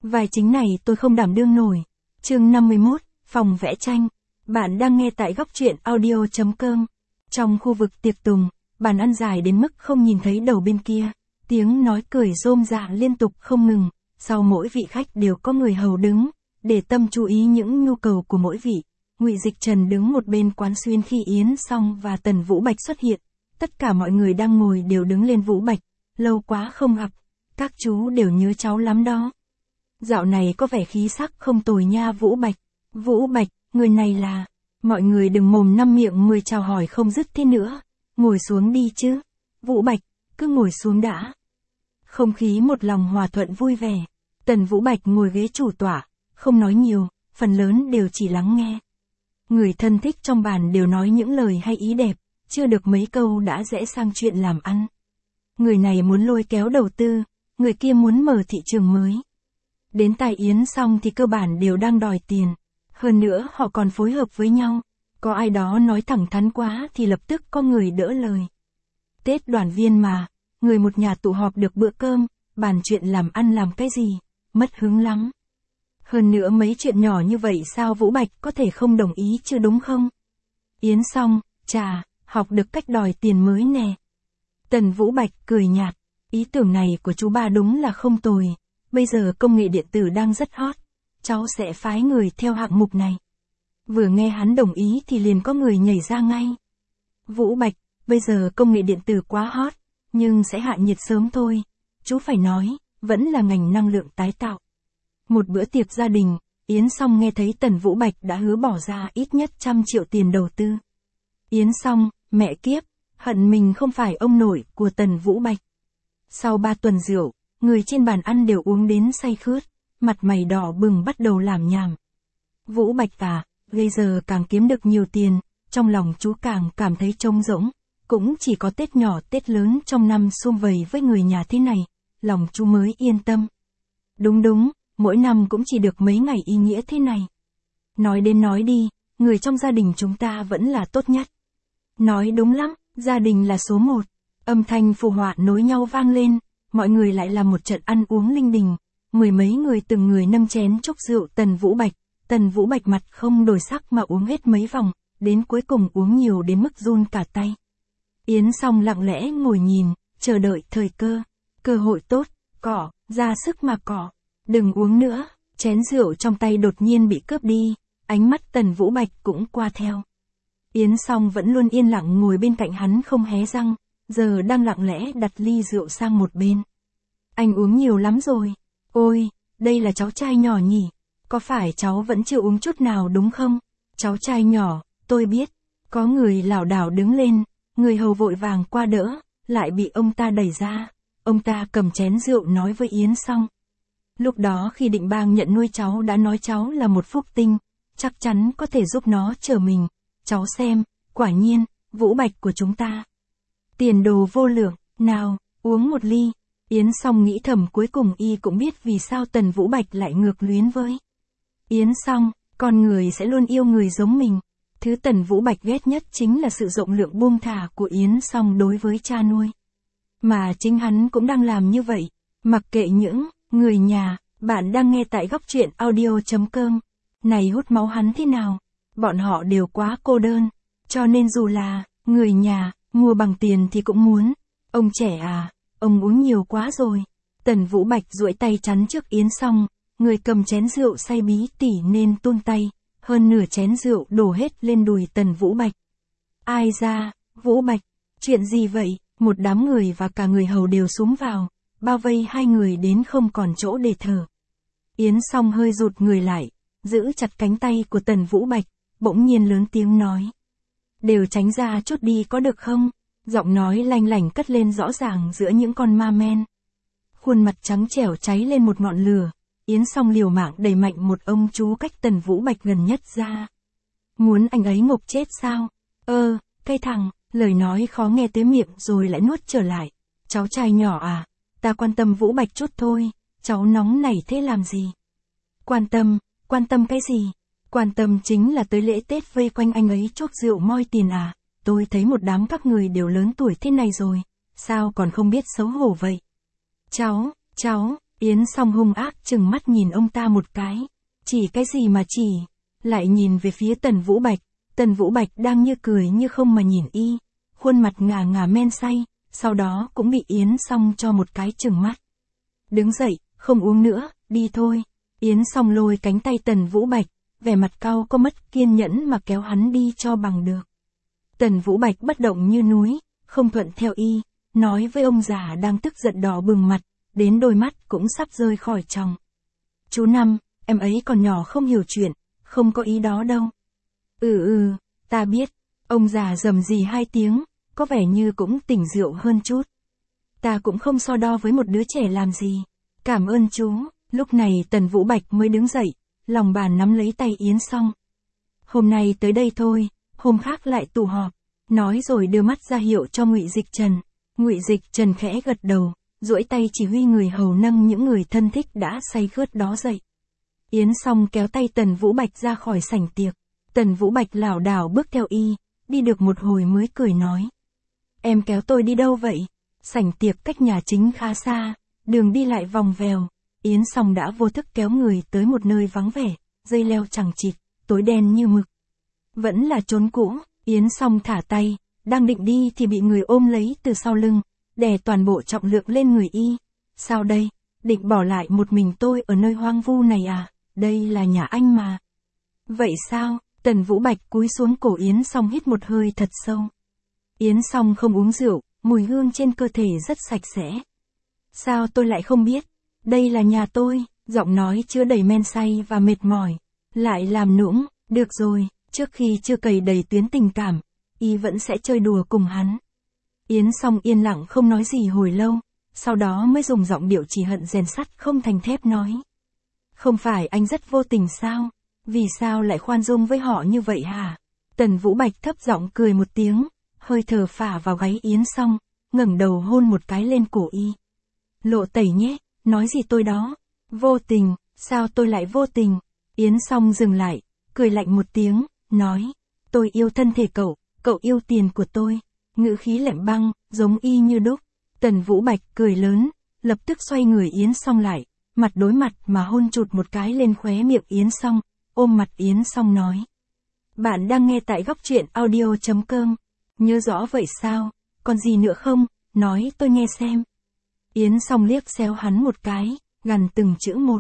Vai chính này tôi không đảm đương nổi. Chương 51, phòng vẽ tranh. Bạn đang nghe tại góc truyện audio.com. Trong khu vực tiệc tùng, bàn ăn dài đến mức không nhìn thấy đầu bên kia. Tiếng nói cười rôm rả liên tục không ngừng. Sau mỗi vị khách đều có người hầu đứng, để tâm chú ý những nhu cầu của mỗi vị. Ngụy Dịch Trần đứng một bên quán xuyên khi Yến Song và Tần Vũ Bạch xuất hiện. Tất cả mọi người đang ngồi đều đứng lên. Vũ Bạch, lâu quá không gặp, các chú đều nhớ cháu lắm đó. Dạo này có vẻ khí sắc không tồi nha Vũ Bạch. Vũ Bạch, người này là... Mọi người đừng mồm năm miệng mười chào hỏi không dứt thế nữa. Ngồi xuống đi chứ. Vũ Bạch, cứ ngồi xuống đã. Không khí một lòng hòa thuận vui vẻ. Tần Vũ Bạch ngồi ghế chủ tọa, không nói nhiều, phần lớn đều chỉ lắng nghe. Người thân thích trong bàn đều nói những lời hay ý đẹp, chưa được mấy câu đã rẽ sang chuyện làm ăn. Người này muốn lôi kéo đầu tư, người kia muốn mở thị trường mới. Đến tai Yến Song thì cơ bản đều đang đòi tiền. Hơn nữa họ còn phối hợp với nhau. Có ai đó nói thẳng thắn quá thì lập tức có người đỡ lời. Tết đoàn viên mà, người một nhà tụ họp được bữa cơm, bàn chuyện làm ăn làm cái gì, mất hứng lắm. Hơn nữa mấy chuyện nhỏ như vậy sao Vũ Bạch có thể không đồng ý chứ đúng không? Yến Song, chà, học được cách đòi tiền mới nè. Tần Vũ Bạch cười nhạt, ý tưởng này của chú ba đúng là không tồi. Bây giờ công nghệ điện tử đang rất hot, cháu sẽ phái người theo hạng mục này. Vừa nghe hắn đồng ý thì liền có người nhảy ra ngay. Vũ Bạch, bây giờ công nghệ điện tử quá hot, nhưng sẽ hạ nhiệt sớm thôi. Chú phải nói, vẫn là ngành năng lượng tái tạo. Một bữa tiệc gia đình, Yến Song nghe thấy Tần Vũ Bạch đã hứa bỏ ra ít nhất 100 triệu tiền đầu tư. Yến Song, mẹ kiếp, hận mình không phải ông nội của Tần Vũ Bạch. Sau 3 tuần rượu, người trên bàn ăn đều uống đến say khướt, mặt mày đỏ bừng bắt đầu làm nhảm. Vũ Bạch à, bây giờ càng kiếm được nhiều tiền, trong lòng chú càng cảm thấy trống rỗng, cũng chỉ có Tết nhỏ Tết lớn trong năm sum vầy với người nhà thế này, lòng chú mới yên tâm. Đúng, mỗi năm cũng chỉ được mấy ngày ý nghĩa thế này. Nói đến nói đi, người trong gia đình chúng ta vẫn là tốt nhất. Nói đúng lắm, gia đình là số 1. Âm thanh phù họa nối nhau vang lên, mọi người lại làm một trận ăn uống linh đình. Mười mấy người từng người nâng chén chúc rượu Tần Vũ Bạch mặt không đổi sắc mà uống hết mấy vòng, đến cuối cùng uống nhiều đến mức run cả tay. Yến Song lặng lẽ ngồi nhìn, chờ đợi thời cơ. Cơ hội tốt, cỏ, ra sức mà cỏ. Đừng uống nữa, chén rượu trong tay đột nhiên bị cướp đi, ánh mắt Tần Vũ Bạch cũng qua theo. Yến Song vẫn luôn yên lặng ngồi bên cạnh hắn không hé răng, giờ đang lặng lẽ đặt ly rượu sang một bên. Anh uống nhiều lắm rồi. Ôi, đây là cháu trai nhỏ nhỉ? Có phải cháu vẫn chưa uống chút nào đúng không? Cháu trai nhỏ, tôi biết. Có người lảo đảo đứng lên, người hầu vội vàng qua đỡ, lại bị ông ta đẩy ra. Ông ta cầm chén rượu nói với Yến Song. Lúc đó khi Định Bang nhận nuôi cháu đã nói cháu là một phúc tinh, chắc chắn có thể giúp nó trở mình. Cháu xem, quả nhiên, Vũ Bạch của chúng ta. Tiền đồ vô lượng, nào, uống một ly. Yến Song nghĩ thầm cuối cùng y cũng biết vì sao Tần Vũ Bạch lại ngược luyến với Yến Song, con người sẽ luôn yêu người giống mình. Thứ Tần Vũ Bạch ghét nhất chính là sự rộng lượng buông thả của Yến Song đối với cha nuôi. Mà chính hắn cũng đang làm như vậy, mặc kệ những người nhà, bạn đang nghe tại góc truyện audio.com. Này hút máu hắn thế nào? Bọn họ đều quá cô đơn, cho nên dù là người nhà, mua bằng tiền thì cũng muốn. Ông trẻ à, ông uống nhiều quá rồi. Tần Vũ Bạch duỗi tay chắn trước Yến Song, người cầm chén rượu say bí tỉ nên tuôn tay, hơn nửa chén rượu đổ hết lên đùi Tần Vũ Bạch. Ai ra, Vũ Bạch, chuyện gì vậy? Một đám người và cả người hầu đều xúm vào, bao vây hai người đến không còn chỗ để thở. Yến Song hơi rụt người lại, giữ chặt cánh tay của Tần Vũ Bạch, bỗng nhiên lớn tiếng nói. Đều tránh ra chút đi có được không? Giọng nói lanh lảnh cất lên rõ ràng giữa những con ma men. Khuôn mặt trắng trẻo cháy lên một ngọn lửa, Yến Song liều mạng đẩy mạnh một ông chú cách Tần Vũ Bạch gần nhất ra. Muốn anh ấy ngộp chết sao? Cây thằng, lời nói khó nghe tới miệng rồi lại nuốt trở lại. Cháu trai nhỏ à, ta quan tâm Vũ Bạch chút thôi, cháu nóng nảy thế làm gì? Quan tâm cái gì? Quan tâm chính là tới lễ Tết vây quanh anh ấy chốc rượu moi tiền à? Tôi thấy một đám các người đều lớn tuổi thế này rồi, sao còn không biết xấu hổ vậy? Yến Song hung ác chừng mắt nhìn ông ta một cái. Chỉ cái gì mà chỉ. Lại nhìn về phía Tần Vũ Bạch. Tần Vũ Bạch đang như cười như không mà nhìn y. Khuôn mặt ngà ngà men say. Sau đó cũng bị Yến Song cho một cái chừng mắt. Đứng dậy, không uống nữa, đi thôi. Yến Song lôi cánh tay Tần Vũ Bạch. Vẻ mặt cau có mất kiên nhẫn mà kéo hắn đi cho bằng được. Tần Vũ Bạch bất động như núi, không thuận theo y. Nói với ông già đang tức giận đỏ bừng mặt. Đến đôi mắt cũng sắp rơi khỏi tròng. Chú Năm, em ấy còn nhỏ không hiểu chuyện, không có ý đó đâu. Ta biết. Ông già rầm rì 2 tiếng, có vẻ như cũng tỉnh rượu hơn chút. Ta cũng không so đo với một đứa trẻ làm gì. Cảm ơn chú. Lúc này Tần Vũ Bạch mới đứng dậy, lòng bàn nắm lấy tay Yến Song. Hôm nay tới đây thôi, hôm khác lại tụ họp. Nói rồi đưa mắt ra hiệu cho Ngụy Dịch Trần. Ngụy Dịch Trần khẽ gật đầu, duỗi tay chỉ huy người hầu nâng những người thân thích đã say khướt đó dậy. Yến Song kéo tay Tần Vũ Bạch ra khỏi sảnh tiệc. Tần Vũ Bạch lảo đảo bước theo y, đi được một hồi mới cười nói. Em kéo tôi đi đâu vậy? Sảnh tiệc cách nhà chính khá xa, đường đi lại vòng vèo. Yến Song đã vô thức kéo người tới một nơi vắng vẻ, dây leo chằng chịt, tối đen như mực. Vẫn là chốn cũ. Yến Song thả tay, đang định đi thì bị người ôm lấy từ sau lưng, đè toàn bộ trọng lượng lên người y. Sao đây? Định bỏ lại một mình tôi ở nơi hoang vu này à? Đây là nhà anh mà. Vậy sao? Tần Vũ Bạch cúi xuống cổ Yến Song hít một hơi thật sâu. Yến Song không uống rượu, mùi hương trên cơ thể rất sạch sẽ. Sao tôi lại không biết? Đây là nhà tôi, giọng nói chứa đầy men say và mệt mỏi. Lại làm nũng, được rồi, trước khi chưa cày đầy tuyến tình cảm, y vẫn sẽ chơi đùa cùng hắn. Yến Song yên lặng không nói gì hồi lâu, sau đó mới dùng giọng điệu chỉ hận rèn sắt không thành thép nói. Không phải anh rất vô tình sao? Vì sao lại khoan dung với họ như vậy hả? Tần Vũ Bạch thấp giọng cười một tiếng, hơi thở phả vào gáy Yến Song, ngẩng đầu hôn một cái lên cổ y. Lộ tẩy nhé, nói gì tôi đó? Vô tình, sao tôi lại vô tình? Yến Song dừng lại, cười lạnh một tiếng, nói. Tôi yêu thân thể cậu, cậu yêu tiền của tôi. Ngữ khí lạnh băng, giống y như đúc. Tần Vũ Bạch cười lớn, lập tức xoay người Yến Song lại, mặt đối mặt mà hôn chụt một cái lên khóe miệng Yến Song, ôm mặt Yến Song nói. Bạn đang nghe tại góc truyện audio.com. Nhớ rõ vậy sao? Còn gì nữa không? Nói tôi nghe xem. Yến Song liếc xéo hắn một cái, gằn từng chữ một.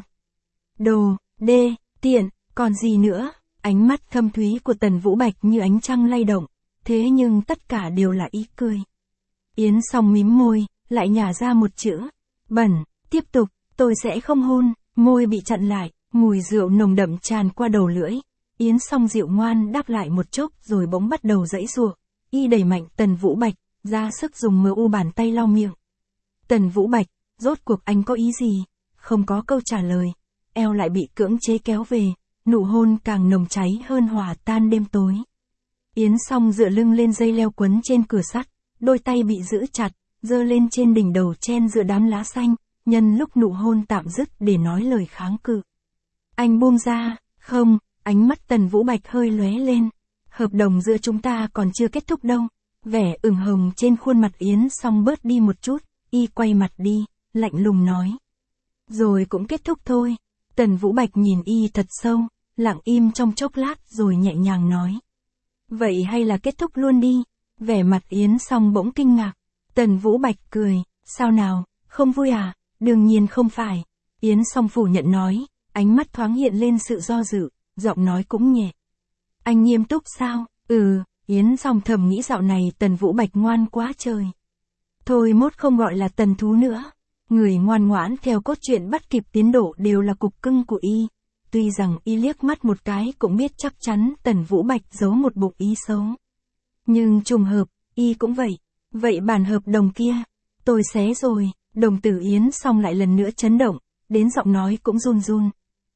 Đồ, đê, tiện, còn gì nữa? Ánh mắt thâm thúy của Tần Vũ Bạch như ánh trăng lay động, thế nhưng tất cả đều là ý cười. Yến Song mím môi, lại nhả ra một chữ. Bẩn, tiếp tục, tôi sẽ không hôn. Môi bị chặn lại, mùi rượu nồng đậm tràn qua đầu lưỡi. Yến Song dịu ngoan đáp lại một chốc rồi bỗng bắt đầu giãy giụa. Y đẩy mạnh Tần Vũ Bạch, ra sức dùng mờ bàn tay lau miệng. Tần Vũ Bạch, rốt cuộc anh có ý gì? Không có câu trả lời. Eo lại bị cưỡng chế kéo về, nụ hôn càng nồng cháy hơn hòa tan đêm tối. Yến Song dựa lưng lên dây leo quấn trên cửa sắt, đôi tay bị giữ chặt, giơ lên trên đỉnh đầu chen giữa đám lá xanh, nhân lúc nụ hôn tạm dứt để nói lời kháng cự. Anh buông ra, không, ánh mắt Tần Vũ Bạch hơi lóe lên. Hợp đồng giữa chúng ta còn chưa kết thúc đâu. Vẻ ửng hồng trên khuôn mặt Yến Song bớt đi một chút, y quay mặt đi, lạnh lùng nói. Rồi cũng kết thúc thôi. Tần Vũ Bạch nhìn y thật sâu, lặng im trong chốc lát rồi nhẹ nhàng nói. Vậy hay là kết thúc luôn đi. Vẻ mặt Yến Song bỗng kinh ngạc. Tần Vũ Bạch cười, sao nào, không vui à? Đương nhiên không phải. Yến Song phủ nhận nói, ánh mắt thoáng hiện lên sự do dự, giọng nói cũng nhẹ. Anh nghiêm túc sao? Yến Song thầm nghĩ dạo này Tần Vũ Bạch ngoan quá trời. Thôi mốt không gọi là Tần Thú nữa. Người ngoan ngoãn theo cốt truyện bắt kịp tiến độ đều là cục cưng của y. Tuy rằng y liếc mắt một cái cũng biết chắc chắn Tần Vũ Bạch giấu một bụng ý xấu. Nhưng trùng hợp, y cũng vậy. Vậy bản hợp đồng kia, tôi xé rồi. Đồng tử Yến Song lại lần nữa chấn động, đến giọng nói cũng run run.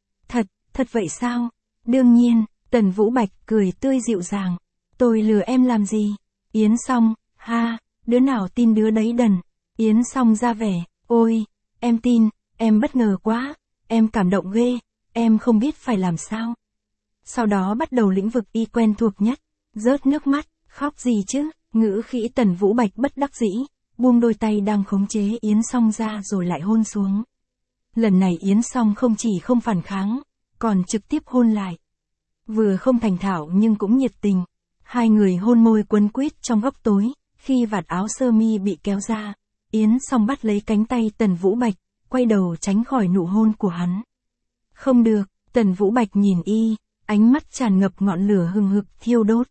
Thật vậy sao? Đương nhiên, Tần Vũ Bạch cười tươi dịu dàng. Tôi lừa em làm gì? Yến Song, ha, đứa nào tin đứa đấy đần. Yến Song ra vẻ, ôi, em tin, em bất ngờ quá, em cảm động ghê, em không biết phải làm sao. Sau đó bắt đầu lĩnh vực y quen thuộc nhất, rớt nước mắt, khóc gì chứ, ngữ khí Tần Vũ Bạch bất đắc dĩ, buông đôi tay đang khống chế Yến Song ra rồi lại hôn xuống. Lần này Yến Song không chỉ không phản kháng, còn trực tiếp hôn lại. Vừa không thành thạo nhưng cũng nhiệt tình. Hai người hôn môi quấn quýt trong góc tối, khi vạt áo sơ mi bị kéo ra, Yến Song bắt lấy cánh tay Tần Vũ Bạch, quay đầu tránh khỏi nụ hôn của hắn. Không được, Tần Vũ Bạch nhìn y, ánh mắt tràn ngập ngọn lửa hừng hực thiêu đốt.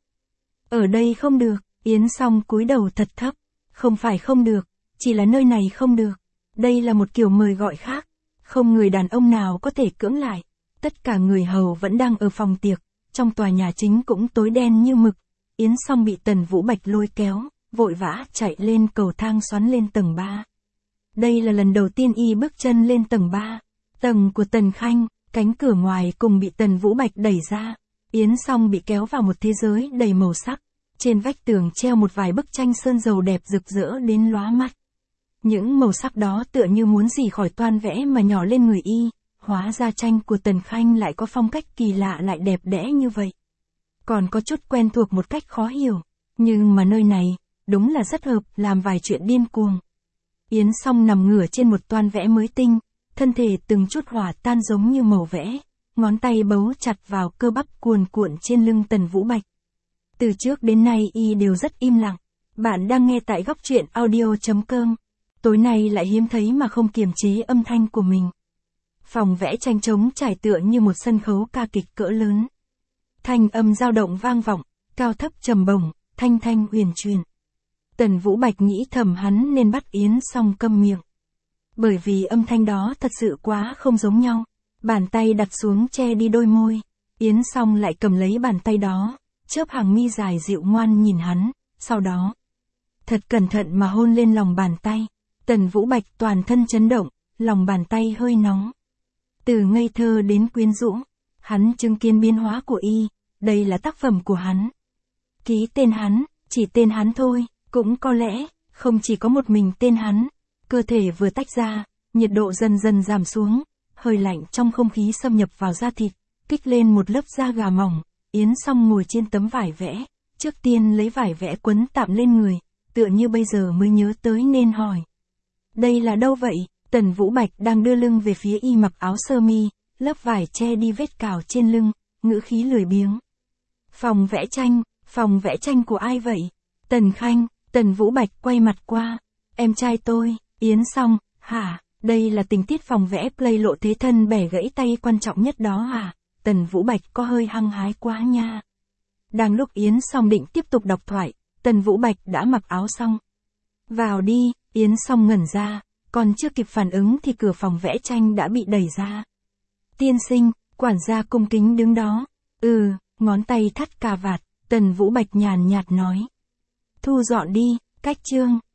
Ở đây không được, Yến Song cúi đầu thật thấp. Không phải không được, chỉ là nơi này không được. Đây là một kiểu mời gọi khác. Không người đàn ông nào có thể cưỡng lại. Tất cả người hầu vẫn đang ở phòng tiệc. Trong tòa nhà chính cũng tối đen như mực. Yến Song bị Tần Vũ Bạch lôi kéo, vội vã chạy lên cầu thang xoắn lên tầng 3. Đây là lần đầu tiên y bước chân lên tầng 3. Tầng của Tần Khanh, cánh cửa ngoài cùng bị Tần Vũ Bạch đẩy ra. Yến Song bị kéo vào một thế giới đầy màu sắc. Trên vách tường treo một vài bức tranh sơn dầu đẹp rực rỡ đến lóa mắt. Những màu sắc đó tựa như muốn rỉ khỏi toan vẽ mà nhỏ lên người y. Hóa ra tranh của Tần Khanh lại có phong cách kỳ lạ lại đẹp đẽ như vậy. Còn có chút quen thuộc một cách khó hiểu. Nhưng mà nơi này, đúng là rất hợp làm vài chuyện điên cuồng. Yến Song nằm ngửa trên một toan vẽ mới tinh. Thân thể từng chút hỏa tan giống như màu vẽ. Ngón tay bấu chặt vào cơ bắp cuồn cuộn trên lưng Tần Vũ Bạch. Từ trước đến nay y đều rất im lặng. Bạn đang nghe tại góc truyện audio.com. Tối nay lại hiếm thấy mà không kiềm chế âm thanh của mình. Phòng vẽ tranh trống trải tựa như một sân khấu ca kịch cỡ lớn. Thanh âm dao động vang vọng, cao thấp trầm bổng, thanh thanh huyền truyền. Tần Vũ Bạch nghĩ thầm hắn nên bắt Yến Song câm miệng. Bởi vì âm thanh đó thật sự quá không giống nhau. Bàn tay đặt xuống che đi đôi môi. Yến Song lại cầm lấy bàn tay đó, chớp hàng mi dài dịu ngoan nhìn hắn, sau đó thật cẩn thận mà hôn lên lòng bàn tay. Tần Vũ Bạch toàn thân chấn động, lòng bàn tay hơi nóng. Từ ngây thơ đến quyến rũ, hắn chứng kiến biến hóa của y, đây là tác phẩm của hắn. Ký tên hắn, chỉ tên hắn thôi, cũng có lẽ, không chỉ có một mình tên hắn. Cơ thể vừa tách ra, nhiệt độ dần dần giảm xuống, hơi lạnh trong không khí xâm nhập vào da thịt, kích lên một lớp da gà mỏng. Yến Song ngồi trên tấm vải vẽ, trước tiên lấy vải vẽ quấn tạm lên người, tựa như bây giờ mới nhớ tới nên hỏi. Đây là đâu vậy? Tần Vũ Bạch đang đưa lưng về phía y mặc áo sơ mi, lớp vải che đi vết cào trên lưng, ngữ khí lười biếng. Phòng vẽ tranh của ai vậy? Tần Khanh, Tần Vũ Bạch quay mặt qua. Em trai tôi, Yến Song, hả? Đây là tình tiết phòng vẽ play lộ thế thân bẻ gãy tay quan trọng nhất đó hả? Tần Vũ Bạch có hơi hăng hái quá nha. Đang lúc Yến Song định tiếp tục đọc thoại, Tần Vũ Bạch đã mặc áo xong. Vào đi, Yến Song ngẩn ra, còn chưa kịp phản ứng thì cửa phòng vẽ tranh đã bị đẩy ra. Tiên sinh, quản gia cung kính đứng đó. Ngón tay thắt cà vạt, Tần Vũ Bạch nhàn nhạt nói. Thu dọn đi, cách chương.